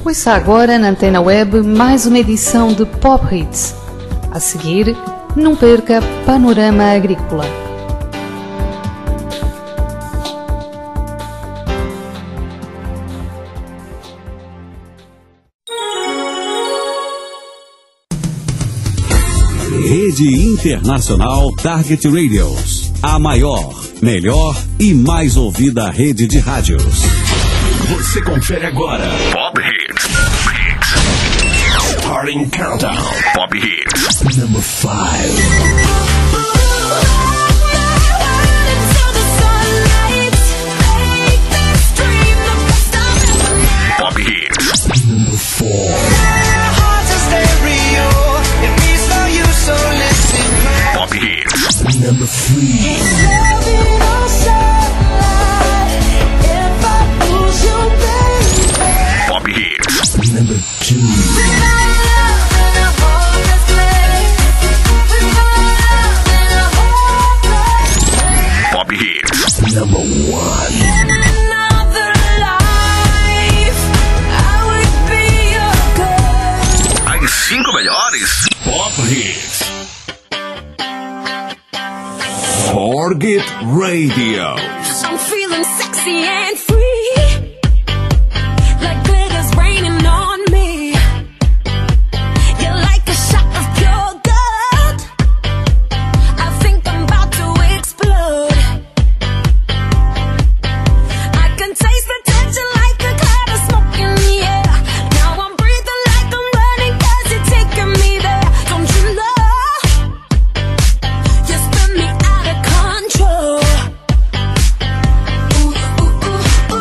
Ouça agora na Antena Web mais uma edição de Pop Hits. A seguir, não perca Panorama Agrícola. Rede Internacional Target Radios. A maior, melhor e mais ouvida rede de rádios. Você confere agora Pop Hits. Starting Countdown. Pop Hits. Number 5. Pop Hits. Number 4. Pop Hits. Number 3. Pop Hits. Number 2. Pop Hits. Number 1. As 5 melhores Pop Hits. Target Radio. I'm feeling sexy and free, like glitter's raining on me. You're like a shot of pure gold. I think I'm about to explode. I can taste the tension like a cloud of smoke in the air. Now I'm breathing like I'm running 'cause you're taking me there. Don't you know? You spin me out of control. Ooh, ooh, ooh, ooh.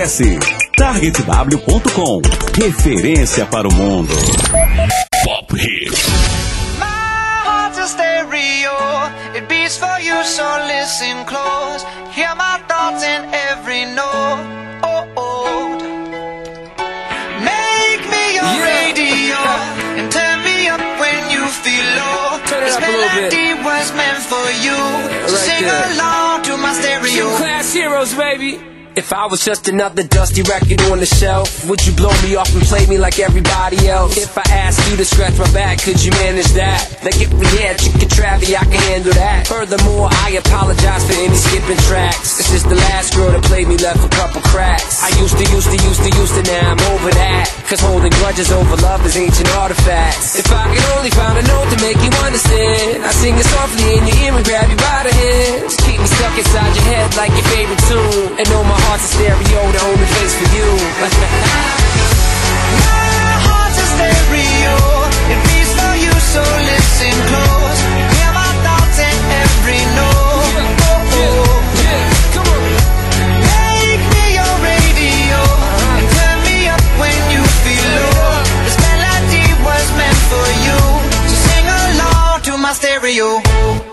Acesse targetw.com. Referência para o mundo. Pop Hits. My heart's a stereo. It beats for you, so listen close. Hear my thoughts in every note. Make me your radio and turn me up when you feel low. This melody was meant for you. So sing along to my stereo. Gym Class Heroes, baby. If I was just another dusty record on the shelf, would you blow me off and play me like everybody else? If I asked you to scratch my back, could you manage that? Like if we had chicken travy, I can handle that. Furthermore, I apologize for any skipping tracks. This is the last girl that played me, left a couple cracks. I used to, now I'm over that. Cause holding grudges over love is ancient artifacts. If I could only find a note to make you understand, I sing it softly in your ear and grab you by the hands. Keep me stuck inside your head like your favorite tune. And know my heart's a stereo, the only place for you. My heart's a stereo. It beats for you, so listen close. Hear my thoughts in every note. Come on. Make me your radio and turn me up when you feel low. This melody was meant for you, so sing along to my stereo.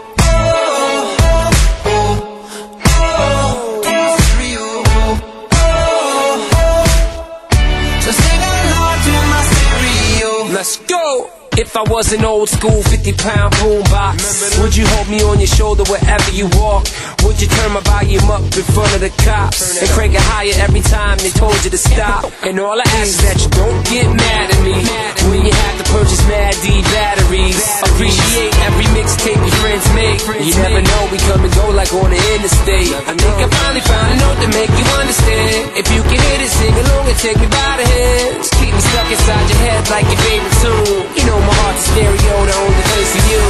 Let's go! If I was an old school 50-pound boombox, would you hold me on your shoulder wherever you walk? Would you turn my volume up in front of the cops and crank it higher every time they told you to stop? And all I ask is that you don't get mad at me when you have to purchase Mad D batteries. Appreciate every mixtape your friends make. You never know, we come and go like on the interstate. I think I finally found a note to make you understand. If you can hit it, sing along and take me by the hands. Keep me stuck inside your head like your favorite tune. You know my heart's a stereo, the only place for you.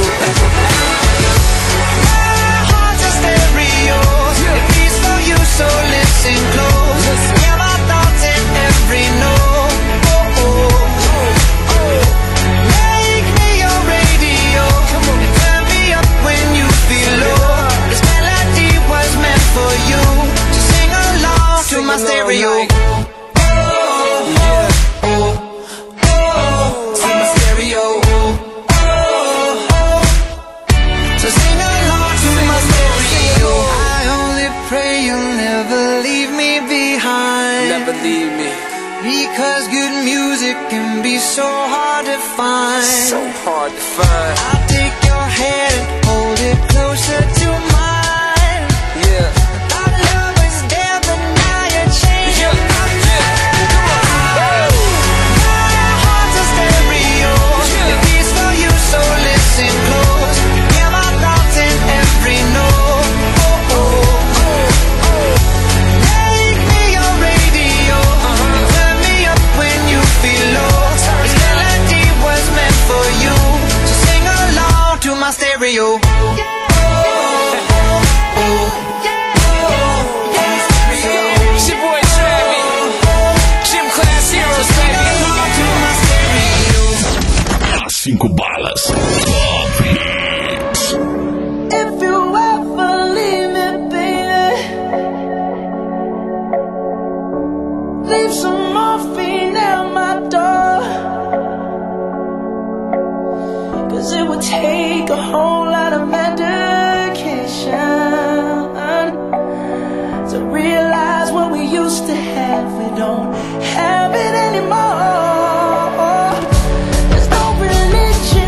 My heart's a stereo. It beats for you, so listen close. Hear my thoughts in every note. Make me your radio and turn me up when you feel low. This melody was meant for you, so sing along to my stereo. Because good music can be so hard to find. So hard to find. I'll take your hand and hold it closer to mine. Yeah. Our love was there, but now you're changing my mind. My heart's a stereo. It beats for you, so listen close. Hear my thoughts in every note. Make me your radio and turn me up when you feel low. This melody was meant for you, so sing along to my stereo. It's your boy Travis, Gym Class Heroes, baby. As 5 balas. Pop Hits. If you ever leave me, baby, leave some morphine at my door. Cause it would take a whole lot of medication to realize what we used to have, we don't have it anymore. There's no religion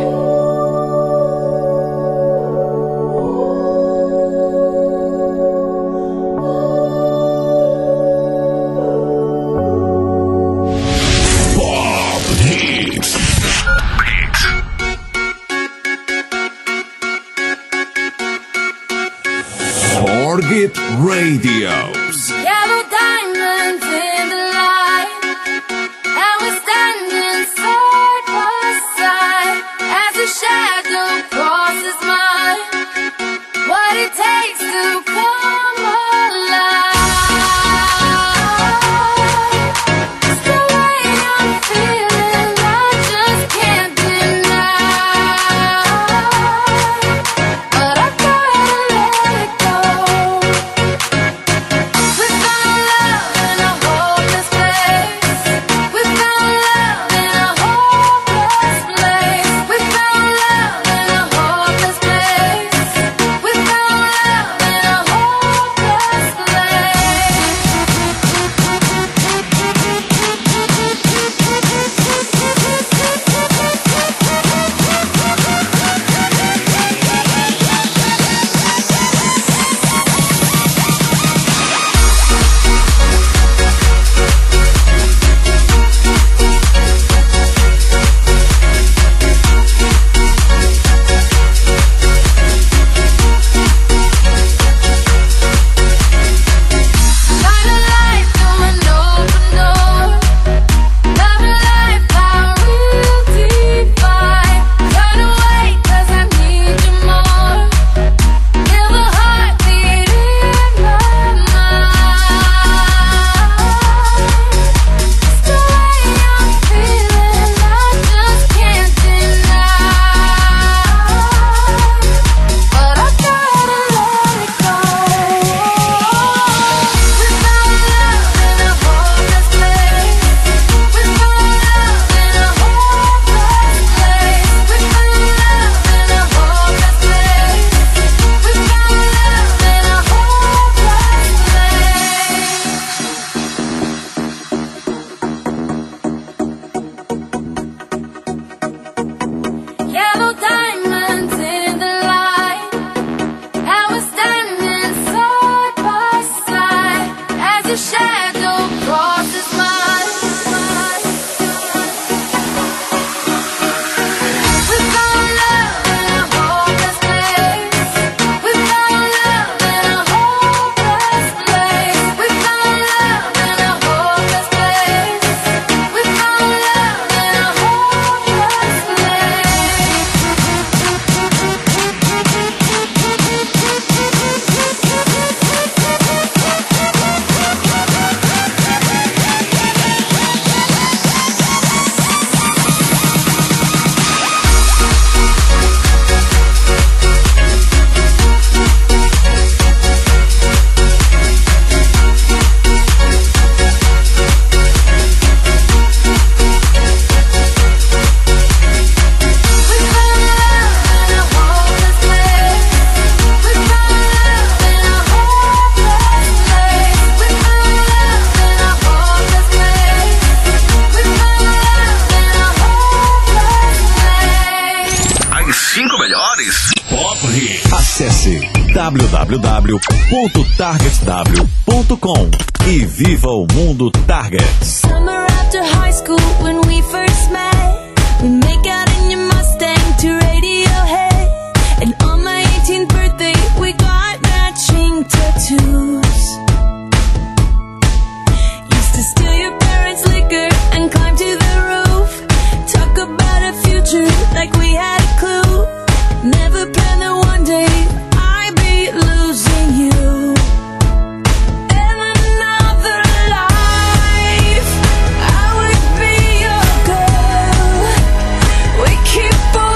Target Radios. Yellow diamonds in the light, and we're standing side by side as a shadow crosses mine. What it takes to come alive. It's the way I'm feeling, I just can't deny. But I gotta let it go. We found love in a hopeless place. We found love in a hopeless place. We found love in a hopeless place. We found love in a hopeless Shine a light through an open door. Love and life are real divine. Turn away 'cause I need you more. Feel the heartbeat in my mind. It's the way I'm feeling, I just can't deny. But I gotta let it go. We found love in a hopeless place. We found love in a hopeless place. We found love in a hopeless place. We found love in a hopeless place. Yellow diamonds in the light, and we're standing side by side as a shadow crosses mine. We found love in a hopeless place. We found love in a hopeless place. We found love in a hopeless place. We found love in a hopeless As 5 melhores Pop Hits. Acesse www.targetw.com e viva o mundo Target. Summer after high school when we first met, we make out in your Mustang to Radiohead. And on my 18th birthday we got matching tattoos. Used to steal your parents' liquor and climb to the roof. Talk about a future like we had a clue. Never planned that one day I'd be losing you. In another life, I would be your girl. We keep on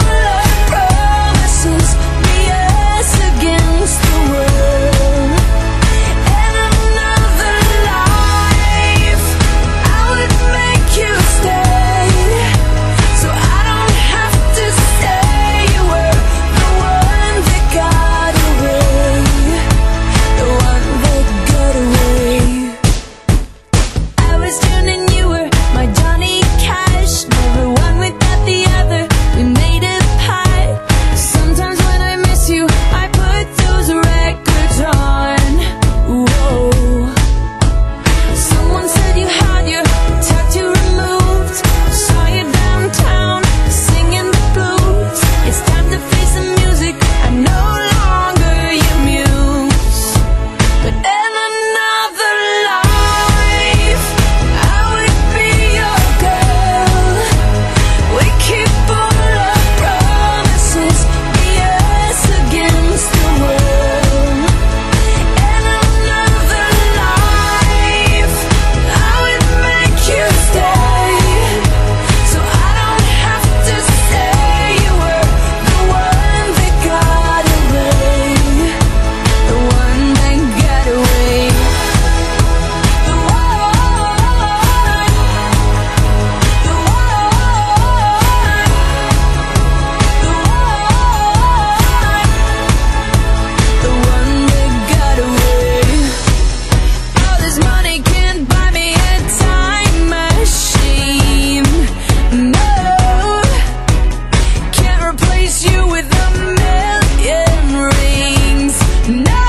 replace you with a million rings. No,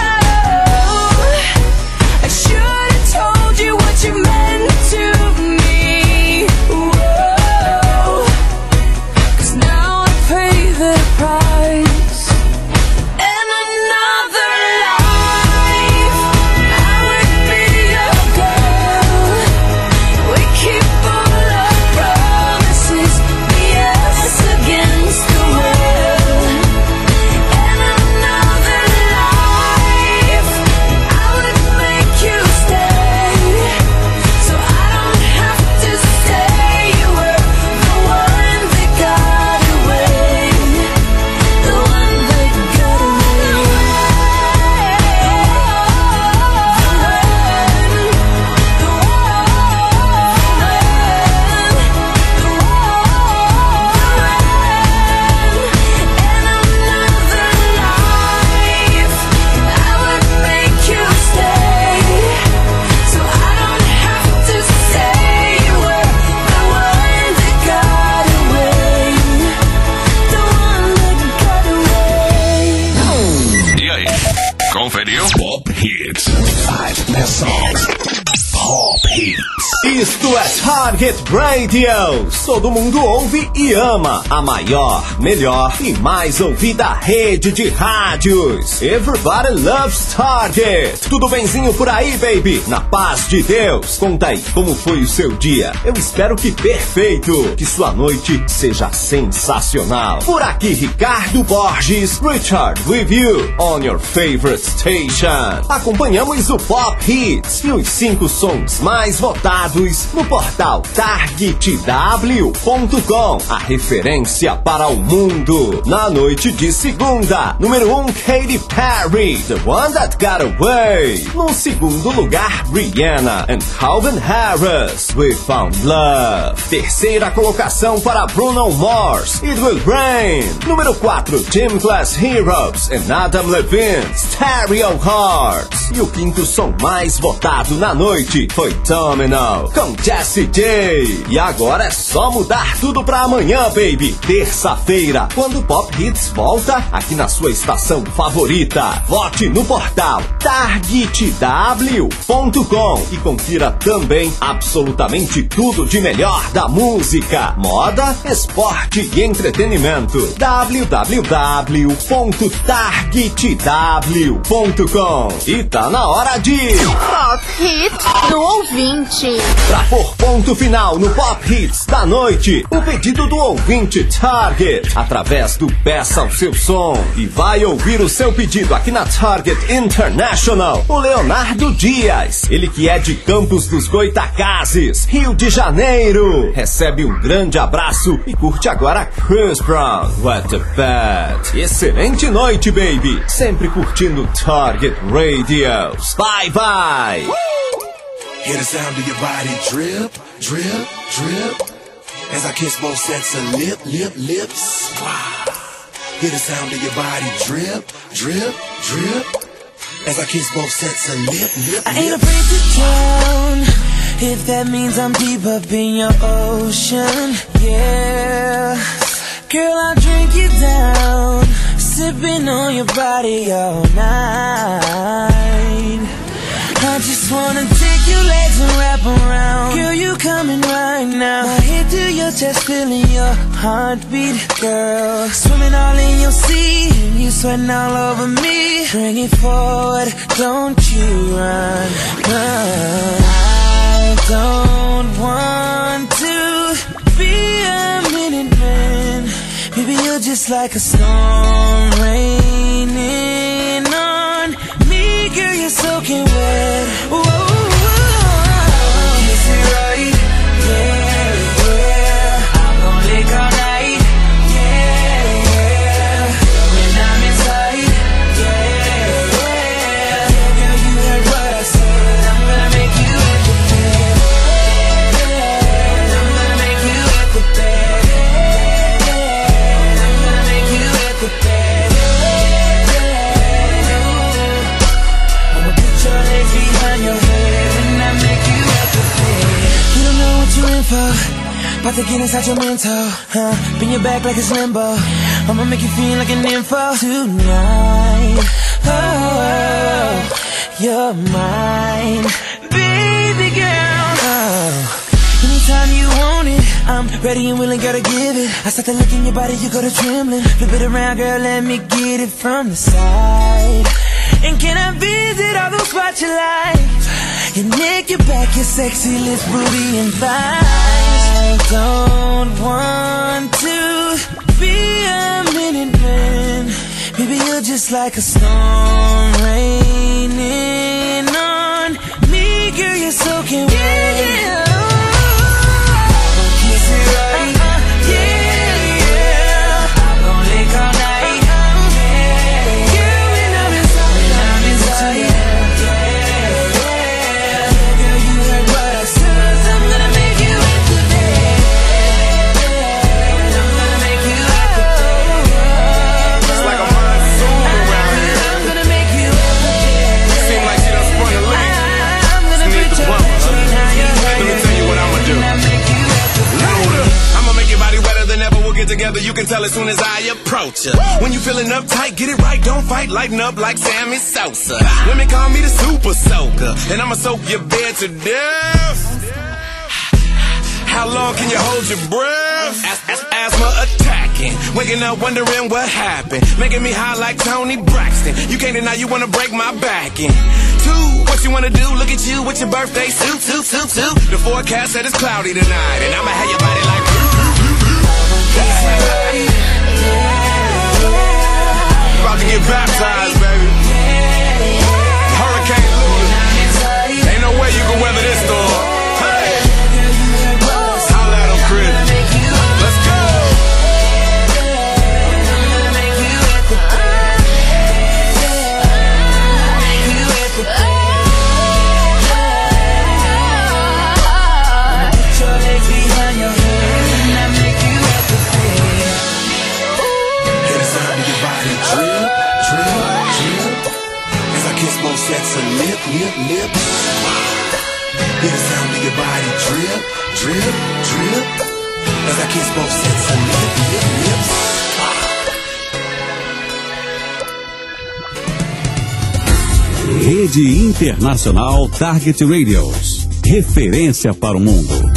I should have told you what you meant to me. Whoa, 'cause now I pay the price. In another life, I would be your girl. We keep all our promises, yes against the world. In another life, I would make you stay, so I don't have to say you were the one that got away, the one that got away. E aí, conferiu? Pop Hits. 5 best songs. Pop Hits. Isto é Target Radio. Todo mundo ouve e ama a maior, melhor e mais ouvida rede de rádios. Everybody loves Target. Tudo benzinho por aí, baby? Na paz de Deus. Conta aí, como foi o seu dia? Eu espero que perfeito. Que sua noite seja sensacional. Por aqui, Ricardo Borges, Richard with you on your favorite station. Acompanhamos o Pop Hits e os 5 sons mais votados no portal targetw.com, a referência para o mundo. Na noite de segunda, número 1, Katy Perry, The One That Got Away. No segundo lugar, Rihanna and Calvin Harris, We Found Love. Terceira colocação para Bruno Mars, It Will Rain. Número 4, Gym Class Heroes and Adam Levine, Stereo Hearts. E o quinto som mais votado na noite foi Domino com Jessie J. E agora é só mudar tudo pra amanhã, baby. Terça-feira, quando o Pop Hits volta aqui na sua estação favorita. Vote no portal targetw.com e confira também absolutamente tudo de melhor da música, moda, esporte e entretenimento. www.targetw.com. E tá na hora de Pop Hits do ouvinte. Pra pôr ponto final no Pop Hits da noite, o pedido do ouvinte Target, através do Peça o Seu Som. E vai ouvir o seu pedido aqui na Target International, o Leonardo Dias. Ele que é de Campos dos Goitacazes, Rio de Janeiro. Recebe um grande abraço e curte agora Chris Brown, What the Bad. Excelente noite, baby. Sempre curtindo Target Radios. Bye, bye. Hear the sound of your body drip, drip, drip. As I kiss both sets of lips. Wow. Hear the sound of your body drip, drip, drip. As I kiss both sets of lips. I ain't afraid to drown, if that means I'm deep up in your ocean. Yeah, girl, I'll drink you down, sipping on your body all night. I just wanna take your legs and wrap around. Girl, you coming right now. My head to your chest, feeling your heartbeat, girl. Swimming all in your sea, and you sweating all over me. Bring it forward, don't you run, run. I don't want to be a minute man. Baby, you're just like a storm raining on me. Girl, you're soaking wet. Whoa, kiss it right, yeah, yeah. I'm gon' lick all night, yeah, yeah. When I'm inside, yeah, yeah. Girl, you heard what I said. I'm gonna make you wet the bed. I'm gonna make you wet the bed. I'm gonna make you wet the bed. I'ma put your legs behind your head when I make you wet the bed. You don't know what you're in for. About to get inside your mental, huh? Bend your back like it's limbo. I'ma make you feel like an info tonight. Oh, you're mine, baby girl. Oh, anytime you want it, I'm ready and willing, gotta give it. I start to look in your body, you go to trembling. Flip it around, girl, let me get it from the side. And can I visit all those spots you like? Your neck, your back, your sexy lips, booty and thighs. I don't want to be a minute man. Baby, you're just like a storm raining on me. Girl, you're soaking wet. Yeah. Kiss it right. Yeah. I'm gon' lick all night. Yeah. Girl, when I'm inside. Yeah. Girl, you heard what I said. I'm gonna make you wet today. I'm gonna make you wet today. It's like a monsoon around here. I'm gonna make you wet today. Seem like she done spun a leak. I'm gonna Need put the your plumber. Let me tell you what I'ma do. I'ma make your body wetter than ever. We'll get together. You can tell as soon as I approach ya. When you feeling uptight, get it right. Don't fight. Lighten up like Sammy Sosa. Women call me the super soaker, and I'ma soak your bed to death. How long can you hold your breath? Asthma attacking, waking up wondering what happened, making me high like Tony Braxton. You can't deny you wanna break my back in. Two, what you wanna do? Look at you with your birthday suit. The forecast said it's cloudy tonight, and I'ma have your body like. About to get baptized, baby. Hurricane Lula. Ain't no way you can weather this storm. Hey, holla at 'em, Chris. Let's go. Put your legs behind your head and I make you wet today. Hear the sound of your body drip, drip, drip. As I kiss both sets of lips. Hear the sound of your body drip, drip, drip. As I kiss both sets of lips. Rede Internacional Target Radios. Referência para o mundo.